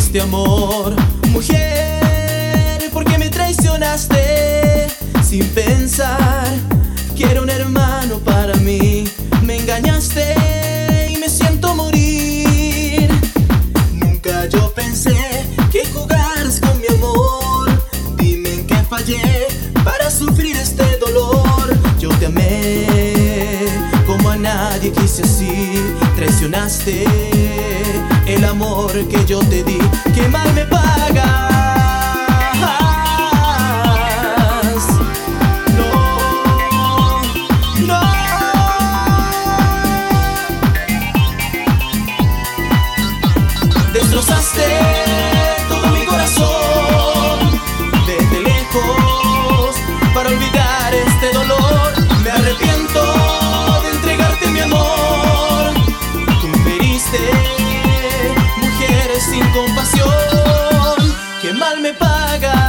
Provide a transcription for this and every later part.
diste amor. Mujer, ¿por qué me traicionaste? Sin pensar, quiero un hermano para mí. Me engañaste y me siento morir. Nunca yo pensé que jugaras con mi amor. Dime en qué fallé para sufrir este dolor. Yo te amé como a nadie quise así. Traicionaste el amor que yo te di. Qué mal me pagas. No, no. Destrozaste todo mi corazón. Desde lejos para olvidar este dolor. Me arrepiento de entregarte mi amor. Tú me heriste, mujeres sin compasión. Qué mal me pagas.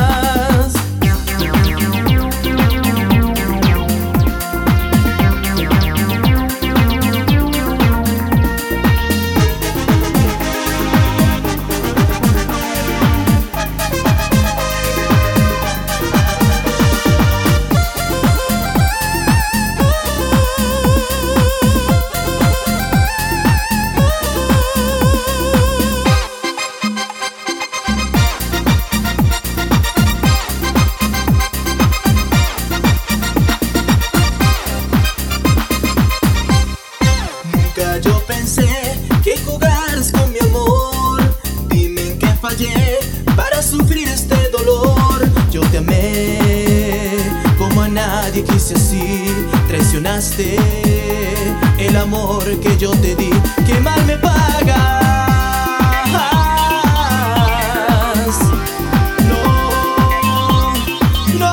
Yo pensé que jugaras con mi amor. Dime en qué fallé para sufrir este dolor. Yo te amé como a nadie quise así. Traicionaste el amor que yo te di. Qué mal me pagas. No, no.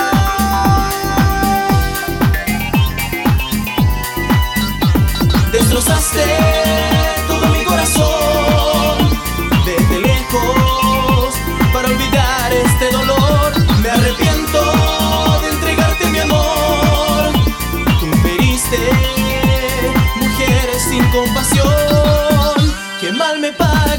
Destrozaste todo mi corazón. Desde lejos para olvidar este dolor. Me arrepiento de entregarte mi amor. Tú me heriste, mujeres sin compasión. Qué mal me pagas.